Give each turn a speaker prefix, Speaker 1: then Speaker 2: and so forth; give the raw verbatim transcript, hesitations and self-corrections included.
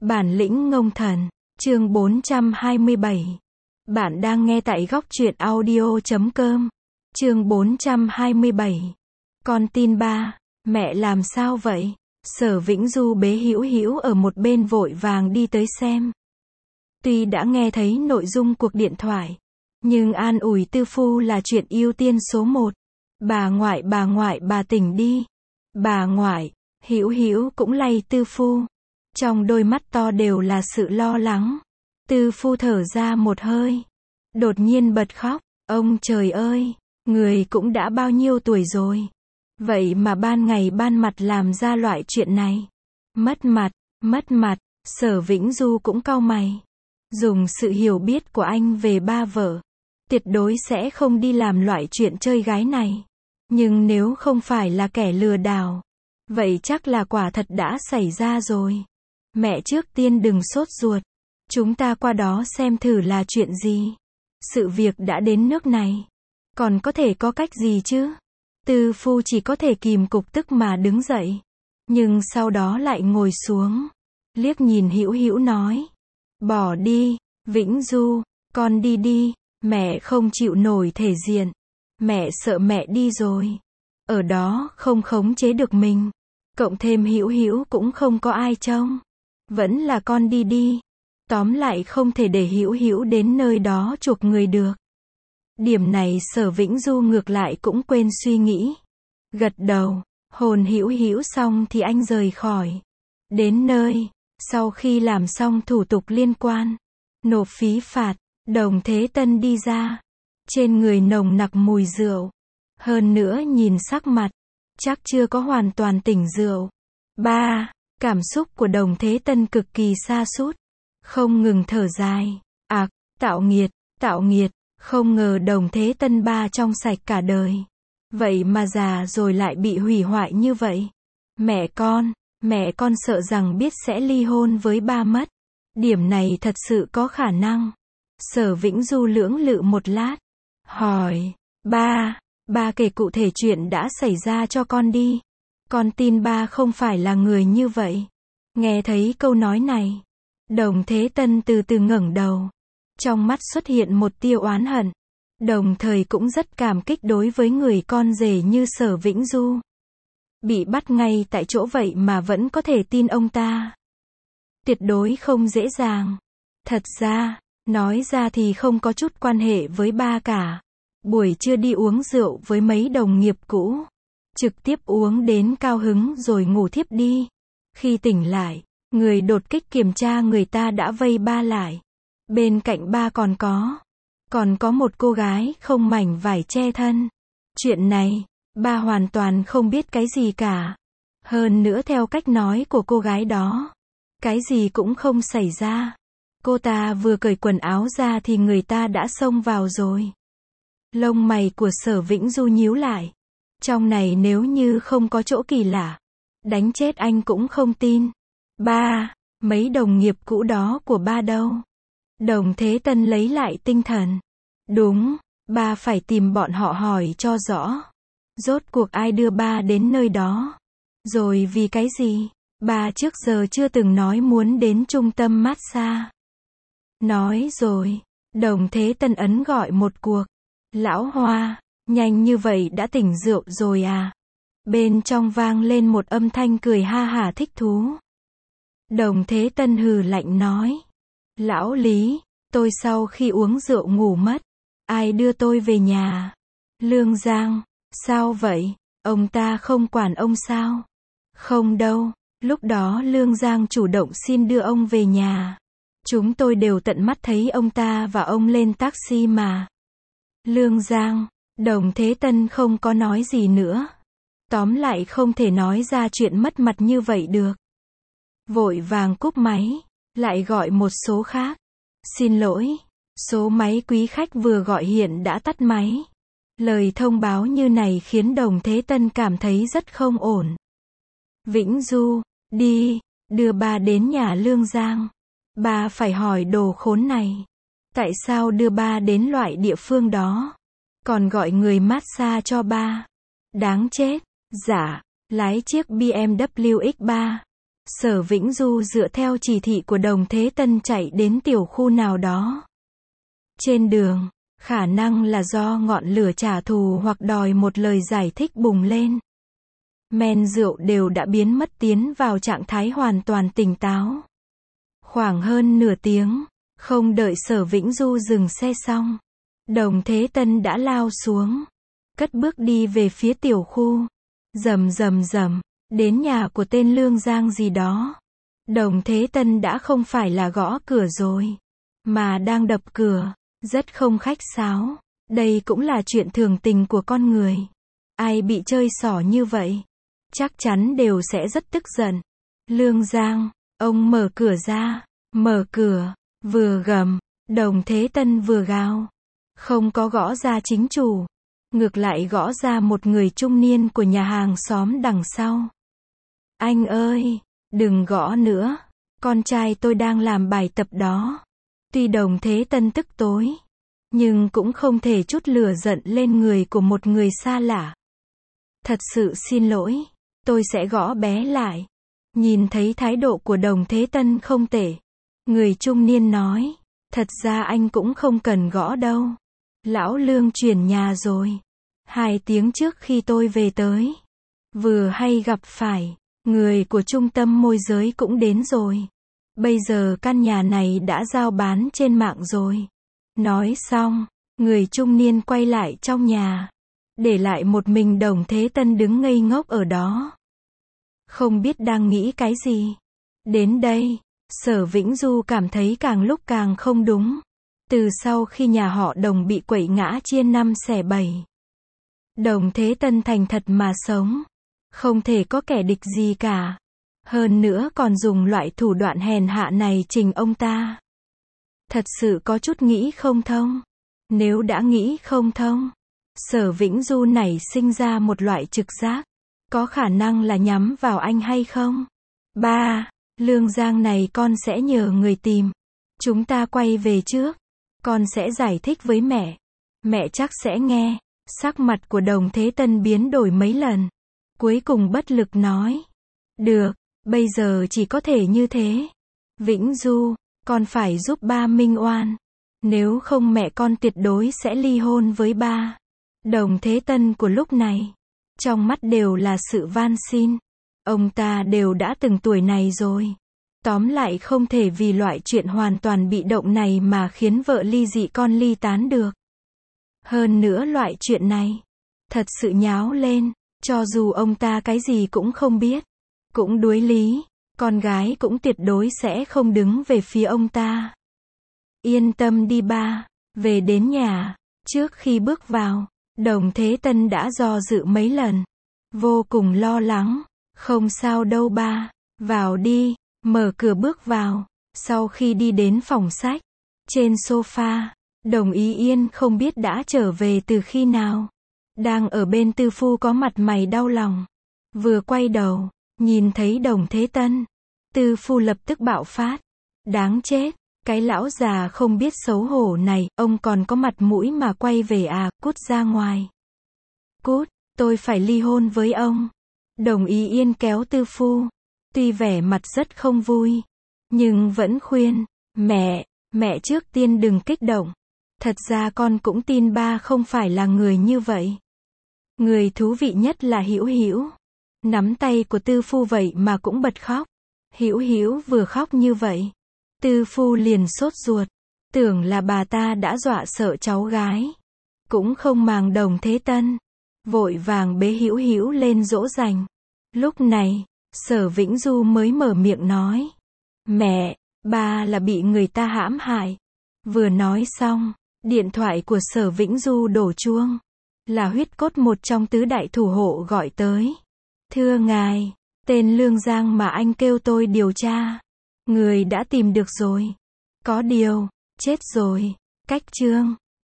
Speaker 1: Bản lĩnh ngông thần, chương bốn trăm hai mươi bảy. Bạn đang nghe tại góc truyện audio chấm com. Chương bốn trăm hai mươi bảy. Con tin ba, mẹ làm sao vậy? Sở Vĩnh Du bế Hữu Hữu ở một bên vội vàng đi tới xem. Tuy đã nghe thấy nội dung cuộc điện thoại, nhưng an ủi Tư Phu là chuyện ưu tiên số một. Bà ngoại bà ngoại bà tỉnh đi. Bà ngoại, Hữu Hữu cũng lay Tư Phu. Trong đôi mắt to đều là sự lo lắng. Tư Phu thở ra một hơi. Đột nhiên bật khóc. Ông trời ơi, người cũng đã bao nhiêu tuổi rồi. Vậy mà ban ngày ban mặt làm ra loại chuyện này. Mất mặt, mất mặt, Sở Vĩnh Du cũng cau mày. Dùng sự hiểu biết của anh về ba vợ, tuyệt đối sẽ không đi làm loại chuyện chơi gái này. Nhưng nếu không phải là kẻ lừa đảo, vậy chắc là quả thật đã xảy ra rồi. Mẹ trước tiên đừng sốt ruột. Chúng ta qua đó xem thử là chuyện gì. Sự việc đã đến nước này, còn có thể có cách gì chứ? Tư Phu chỉ có thể kìm cục tức mà đứng dậy. Nhưng sau đó lại ngồi xuống. Liếc nhìn Hữu Hữu nói. Bỏ đi, Vĩnh Du, con đi đi. Mẹ không chịu nổi thể diện. Mẹ sợ mẹ đi rồi. Ở đó không khống chế được mình. Cộng thêm Hữu Hữu cũng không có ai trông. Vẫn là con đi đi. Tóm lại không thể để Hữu Hữu đến nơi đó chuộc người được. Điểm này Sở Vĩnh Du ngược lại cũng quên suy nghĩ. Gật đầu, hồn Hữu Hữu xong thì anh rời khỏi. Đến nơi, sau khi làm xong thủ tục liên quan, nộp phí phạt, Đồng Thế Tân đi ra. Trên người nồng nặc mùi rượu. Hơn nữa nhìn sắc mặt, chắc chưa có hoàn toàn tỉnh rượu. Ba, cảm xúc của Đồng Thế Tân cực kỳ sa sút, không ngừng thở dài. Ạc, tạo nghiệt, tạo nghiệt, không ngờ Đồng Thế Tân ba trong sạch cả đời. Vậy mà già rồi lại bị hủy hoại như vậy. Mẹ con, mẹ con sợ rằng biết sẽ ly hôn với ba mất. Điểm này thật sự có khả năng. Sở Vĩnh Du lưỡng lự một lát. Hỏi, ba, ba kể cụ thể chuyện đã xảy ra cho con đi. Con tin ba không phải là người như vậy. Nghe thấy câu nói này, Đồng Thế Tân từ từ ngẩng đầu. Trong mắt xuất hiện một tia oán hận. Đồng thời cũng rất cảm kích đối với người con rể như Sở Vĩnh Du. Bị bắt ngay tại chỗ vậy mà vẫn có thể tin ông ta. Tuyệt đối không dễ dàng. Thật ra, nói ra thì không có chút quan hệ với ba cả. Buổi trưa đi uống rượu với mấy đồng nghiệp cũ. Trực tiếp uống đến cao hứng rồi ngủ thiếp đi. Khi tỉnh lại, người đột kích kiểm tra người ta đã vây ba lại. Bên cạnh ba còn có, còn có một cô gái không mảnh vải che thân. Chuyện này, ba hoàn toàn không biết cái gì cả. Hơn nữa theo cách nói của cô gái đó, cái gì cũng không xảy ra. Cô ta vừa cởi quần áo ra thì người ta đã xông vào rồi. Lông mày của Sở Vĩnh Du nhíu lại. Trong này nếu như không có chỗ kỳ lạ, đánh chết anh cũng không tin. Ba, mấy đồng nghiệp cũ đó của ba đâu? Đồng Thế Tân lấy lại tinh thần. Đúng, ba phải tìm bọn họ hỏi cho rõ. Rốt cuộc ai đưa ba đến nơi đó? Rồi vì cái gì? Ba trước giờ chưa từng nói muốn đến trung tâm massage. Nói rồi, Đồng Thế Tân ấn gọi một cuộc. Lão Hoa, nhanh như vậy đã tỉnh rượu rồi à? Bên trong vang lên một âm thanh cười ha hả thích thú. Đồng Thế Tân hừ lạnh nói. Lão Lý, tôi sau khi uống rượu ngủ mất. Ai đưa tôi về nhà? Lương Giang, sao vậy? Ông ta không quản ông sao? Không đâu, lúc đó Lương Giang chủ động xin đưa ông về nhà. Chúng tôi đều tận mắt thấy ông ta và ông lên taxi mà. Lương Giang, Đồng Thế Tân không có nói gì nữa. Tóm lại không thể nói ra chuyện mất mặt như vậy được. Vội vàng cúp máy, lại gọi một số khác. Xin lỗi, số máy quý khách vừa gọi hiện đã tắt máy. Lời thông báo như này khiến Đồng Thế Tân cảm thấy rất không ổn. Vĩnh Du, đi, đưa ba đến nhà Lương Giang. Ba phải hỏi đồ khốn này. Tại sao đưa ba đến loại địa phương đó? Còn gọi người massage cho ba. Đáng chết. Dạ, lái chiếc bê em vê kép ích ba. Sở Vĩnh Du dựa theo chỉ thị của Đồng Thế Tân chạy đến tiểu khu nào đó. Trên đường, khả năng là do ngọn lửa trả thù hoặc đòi một lời giải thích bùng lên. Men rượu đều đã biến mất tiến vào trạng thái hoàn toàn tỉnh táo. Khoảng hơn nửa tiếng, không đợi Sở Vĩnh Du dừng xe xong, Đồng Thế Tân đã lao xuống, cất bước đi về phía tiểu khu. Rầm rầm rầm, đến nhà của tên Lương Giang gì đó. Đồng Thế Tân đã không phải là gõ cửa rồi, mà đang đập cửa, rất không khách sáo. Đây cũng là chuyện thường tình của con người. Ai bị chơi xỏ như vậy, chắc chắn đều sẽ rất tức giận. Lương Giang, ông mở cửa ra, mở cửa, vừa gầm, Đồng Thế Tân vừa gào. Không có gõ ra chính chủ, ngược lại gõ ra một người trung niên của nhà hàng xóm đằng sau. Anh ơi, đừng gõ nữa, con trai tôi đang làm bài tập đó. Tuy Đồng Thế Tân tức tối, nhưng cũng không thể trút lửa giận lên người của một người xa lạ. Thật sự xin lỗi, tôi sẽ gõ bé lại. Nhìn thấy thái độ của Đồng Thế Tân không tệ, người trung niên nói, thật ra anh cũng không cần gõ đâu. Lão Lương chuyển nhà rồi. Hai tiếng trước khi tôi về tới, vừa hay gặp phải, người của trung tâm môi giới cũng đến rồi. Bây giờ căn nhà này đã giao bán trên mạng rồi. Nói xong, người trung niên quay lại trong nhà, để lại một mình Đồng Thế Tân đứng ngây ngốc ở đó. Không biết đang nghĩ cái gì. Đến đây, Sở Vĩnh Du cảm thấy càng lúc càng không đúng. Từ sau khi nhà họ Đồng bị quậy ngã chia năm xẻ bảy, Đồng Thế Tân thành thật mà sống, không thể có kẻ địch gì cả. Hơn nữa còn dùng loại thủ đoạn hèn hạ này trình ông ta. Thật sự có chút nghĩ không thông. Nếu đã nghĩ không thông, Sở Vĩnh Du nảy sinh ra một loại trực giác, có khả năng là nhắm vào anh hay không? Ba, Lương Giang này con sẽ nhờ người tìm. Chúng ta quay về trước. Con sẽ giải thích với mẹ. Mẹ chắc sẽ nghe. Sắc mặt của Đồng Thế Tân biến đổi mấy lần. Cuối cùng bất lực nói. Được, bây giờ chỉ có thể như thế. Vĩnh Du, con phải giúp ba minh oan. Nếu không mẹ con tuyệt đối sẽ ly hôn với ba. Đồng Thế Tân của lúc này, trong mắt đều là sự van xin. Ông ta đều đã từng tuổi này rồi. Tóm lại không thể vì loại chuyện hoàn toàn bị động này mà khiến vợ ly dị con ly tán được. Hơn nữa loại chuyện này, thật sự nháo lên, cho dù ông ta cái gì cũng không biết, cũng đuối lý, con gái cũng tuyệt đối sẽ không đứng về phía ông ta. Yên tâm đi ba, về đến nhà, trước khi bước vào, Đồng Thế Tân đã do dự mấy lần, vô cùng lo lắng, không sao đâu ba, vào đi. Mở cửa bước vào, sau khi đi đến phòng sách, trên sofa, Đồng Ý Yên không biết đã trở về từ khi nào. Đang ở bên Tư Phu có mặt mày đau lòng. Vừa quay đầu, nhìn thấy Đồng Thế Tân. Tư Phu lập tức bạo phát. Đáng chết, cái lão già không biết xấu hổ này, ông còn có mặt mũi mà quay về à, cút ra ngoài. Cút, tôi phải ly hôn với ông. Đồng Ý Yên kéo Tư Phu. Tuy vẻ mặt rất không vui, nhưng vẫn khuyên, mẹ, mẹ trước tiên đừng kích động. Thật ra con cũng tin ba không phải là người như vậy. Người thú vị nhất là Hữu Hữu. Nắm tay của Tư Phu vậy mà cũng bật khóc. Hữu Hữu vừa khóc như vậy, Tư Phu liền sốt ruột, tưởng là bà ta đã dọa sợ cháu gái. Cũng không màng Đồng Thế Tân, vội vàng bế Hữu Hữu lên dỗ dành. Lúc này, Sở Vĩnh Du mới mở miệng nói. Mẹ, ba là bị người ta hãm hại. Vừa nói xong, điện thoại của Sở Vĩnh Du đổ chuông. Là Huyết Cốt một trong tứ đại thủ hộ gọi tới. Thưa ngài, tên Lương Giang mà anh kêu tôi điều tra. Người đã tìm được rồi. Có điều, chết rồi. Cách chương.